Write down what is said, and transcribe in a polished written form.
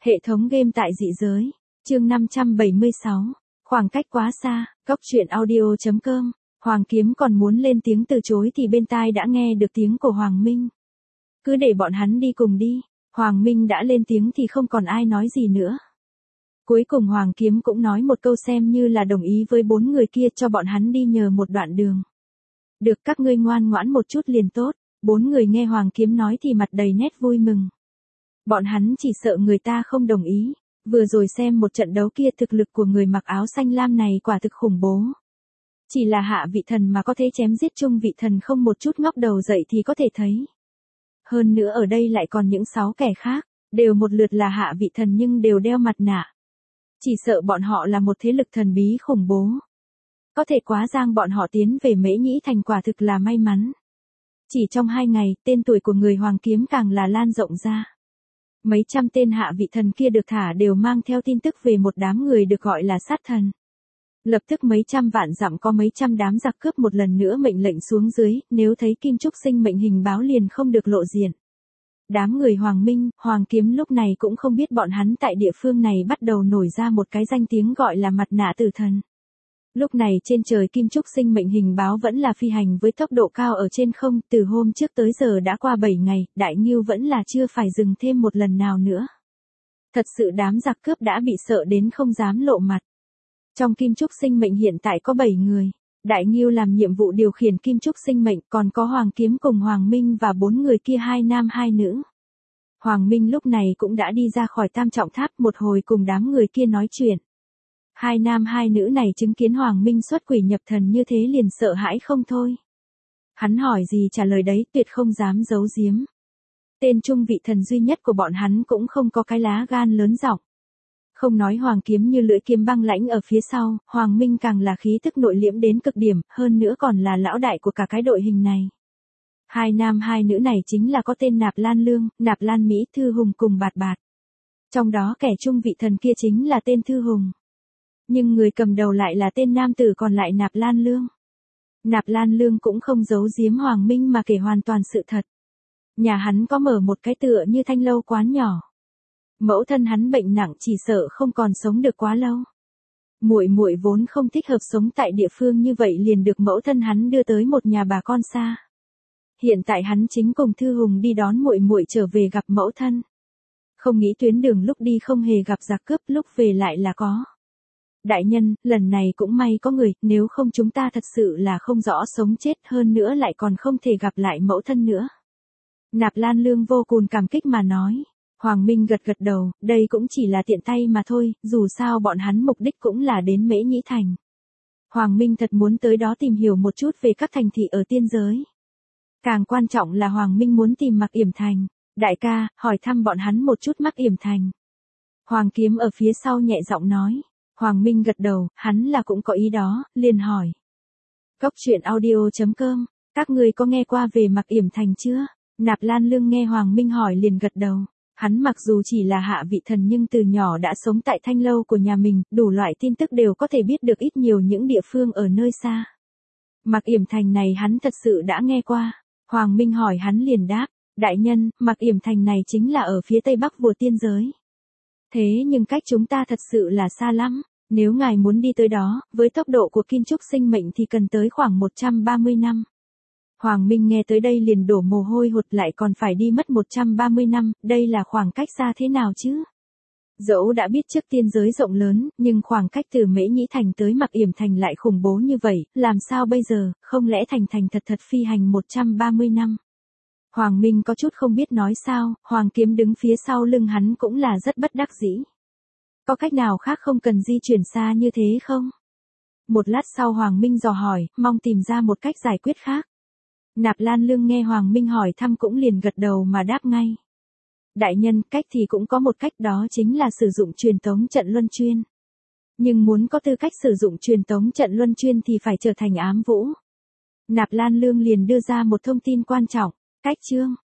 Hệ thống game tại dị giới. Chương 576. Khoảng cách quá xa. Goctruyện.audio.com. Hoàng Kiếm còn muốn lên tiếng từ chối thì bên tai đã nghe được tiếng của Hoàng Minh. Cứ để bọn hắn đi cùng đi. Hoàng Minh đã lên tiếng thì không còn ai nói gì nữa. Cuối cùng Hoàng Kiếm cũng nói một câu xem như là đồng ý với 4 người kia cho bọn hắn đi nhờ một đoạn đường. Được, các ngươi ngoan ngoãn một chút liền tốt. 4 người nghe Hoàng Kiếm nói thì mặt đầy nét vui mừng. Bọn hắn chỉ sợ người ta không đồng ý. Vừa rồi xem một trận đấu kia, thực lực của người mặc áo xanh lam này quả thực khủng bố. Chỉ là hạ vị thần mà có thể chém giết trung vị thần không một chút ngóc đầu dậy thì có thể thấy. Hơn nữa ở đây lại còn những 6 kẻ khác, đều một lượt là hạ vị thần nhưng đều đeo mặt nạ. Chỉ sợ bọn họ là một thế lực thần bí khủng bố. Có thể quá giang bọn họ tiến về Mễ Nhĩ Thành quả thực là may mắn. Chỉ trong 2 ngày, tên tuổi của người Hoàng Kiếm càng là lan rộng ra. Mấy trăm tên hạ vị thần kia được thả đều mang theo tin tức về một đám người được gọi là sát thần. Lập tức mấy trăm vạn dặm có mấy trăm đám giặc cướp một lần nữa mệnh lệnh xuống dưới, nếu thấy Kim Trúc Sinh mệnh hình báo liền không được lộ diện. Đám người Hoàng Minh, Hoàng Kiếm lúc này cũng không biết bọn hắn tại địa phương này bắt đầu nổi ra một cái danh tiếng gọi là mặt nạ tử thần. Lúc này trên trời Kim Trúc Sinh mệnh hình báo vẫn là phi hành với tốc độ cao ở trên không, từ hôm trước tới giờ đã qua 7 ngày, Đại Ngưu vẫn là chưa phải dừng thêm một lần nào nữa. Thật sự đám giặc cướp đã bị sợ đến không dám lộ mặt. Trong Kim Trúc Sinh mệnh hiện tại có 7 người. Đại Ngưu làm nhiệm vụ điều khiển Kim Trúc Sinh mệnh, còn có Hoàng Kiếm cùng Hoàng Minh và 4 người kia 2 nam 2 nữ. Hoàng Minh lúc này cũng đã đi ra khỏi Tam Trọng Tháp một hồi cùng đám người kia nói chuyện. 2 nam 2 nữ này chứng kiến Hoàng Minh xuất quỷ nhập thần như thế liền sợ hãi không thôi. Hắn hỏi gì trả lời đấy, tuyệt không dám giấu giếm. Tên trung vị thần duy nhất của bọn hắn cũng không có cái lá gan lớn giọng. Không nói Hoàng Kiếm như lưỡi kiếm băng lãnh ở phía sau, Hoàng Minh càng là khí tức nội liễm đến cực điểm, hơn nữa còn là lão đại của cả cái đội hình này. 2 nam 2 nữ này chính là có tên Nạp Lan Lương, Nạp Lan Mỹ, Thư Hùng cùng Bạt Bạt. Trong đó kẻ trung vị thần kia chính là tên Thư Hùng. Nhưng người cầm đầu lại là tên nam tử còn lại Nạp Lan Lương. Nạp Lan Lương cũng không giấu giếm Hoàng Minh mà kể hoàn toàn sự thật. Nhà hắn có mở một cái tựa như thanh lâu quán nhỏ. Mẫu thân hắn bệnh nặng chỉ sợ không còn sống được quá lâu. Muội muội vốn không thích hợp sống tại địa phương như vậy liền được mẫu thân hắn đưa tới một nhà bà con xa. Hiện tại hắn chính cùng Thư Hùng đi đón muội muội trở về gặp mẫu thân. Không nghĩ tuyến đường lúc đi không hề gặp giặc cướp, lúc về lại là có. Đại nhân, lần này cũng may có người, nếu không chúng ta thật sự là không rõ sống chết, hơn nữa lại còn không thể gặp lại mẫu thân nữa. Nạp Lan Lương vô cùng cảm kích mà nói. Hoàng Minh gật gật đầu, đây cũng chỉ là tiện tay mà thôi, dù sao bọn hắn mục đích cũng là đến Mễ Nhĩ Thành. Hoàng Minh thật muốn tới đó tìm hiểu một chút về các thành thị ở tiên giới. Càng quan trọng là Hoàng Minh muốn tìm Mạc Yểm Thành. Đại ca, hỏi thăm bọn hắn một chút Mạc Yểm Thành. Hoàng Kiếm ở phía sau nhẹ giọng nói. Hoàng Minh gật đầu, hắn là cũng có ý đó, liền hỏi. Goctruyện.audio.com, các người có nghe qua về Mạc Yểm Thành chưa? Nạp Lan Lương nghe Hoàng Minh hỏi liền gật đầu. Hắn mặc dù chỉ là hạ vị thần nhưng từ nhỏ đã sống tại thanh lâu của nhà mình, đủ loại tin tức đều có thể biết được ít nhiều những địa phương ở nơi xa. Mạc Yểm Thành này hắn thật sự đã nghe qua. Hoàng Minh hỏi hắn liền đáp, đại nhân, Mạc Yểm Thành này chính là ở phía tây bắc vua tiên giới. Thế nhưng cách chúng ta thật sự là xa lắm, nếu ngài muốn đi tới đó, với tốc độ của Kim Trúc Sinh mệnh thì cần tới khoảng 130 năm. Hoàng Minh nghe tới đây liền đổ mồ hôi hột, lại còn phải đi mất 130 năm, đây là khoảng cách xa thế nào chứ? Dẫu đã biết trước tiên giới rộng lớn, nhưng khoảng cách từ Mễ Nhĩ Thành tới Mạc Yểm Thành lại khủng bố như vậy, làm sao bây giờ, không lẽ thành thật phi hành 130 năm? Hoàng Minh có chút không biết nói sao, Hoàng Kiếm đứng phía sau lưng hắn cũng là rất bất đắc dĩ. Có cách nào khác không cần di chuyển xa như thế không? Một lát sau Hoàng Minh dò hỏi, mong tìm ra một cách giải quyết khác. Nạp Lan Lương nghe Hoàng Minh hỏi thăm cũng liền gật đầu mà đáp ngay. Đại nhân, cách thì cũng có một cách, đó chính là sử dụng truyền tống trận luân chuyên. Nhưng muốn có tư cách sử dụng truyền tống trận luân chuyên thì phải trở thành ám vũ. Nạp Lan Lương liền đưa ra một thông tin quan trọng. Cách chương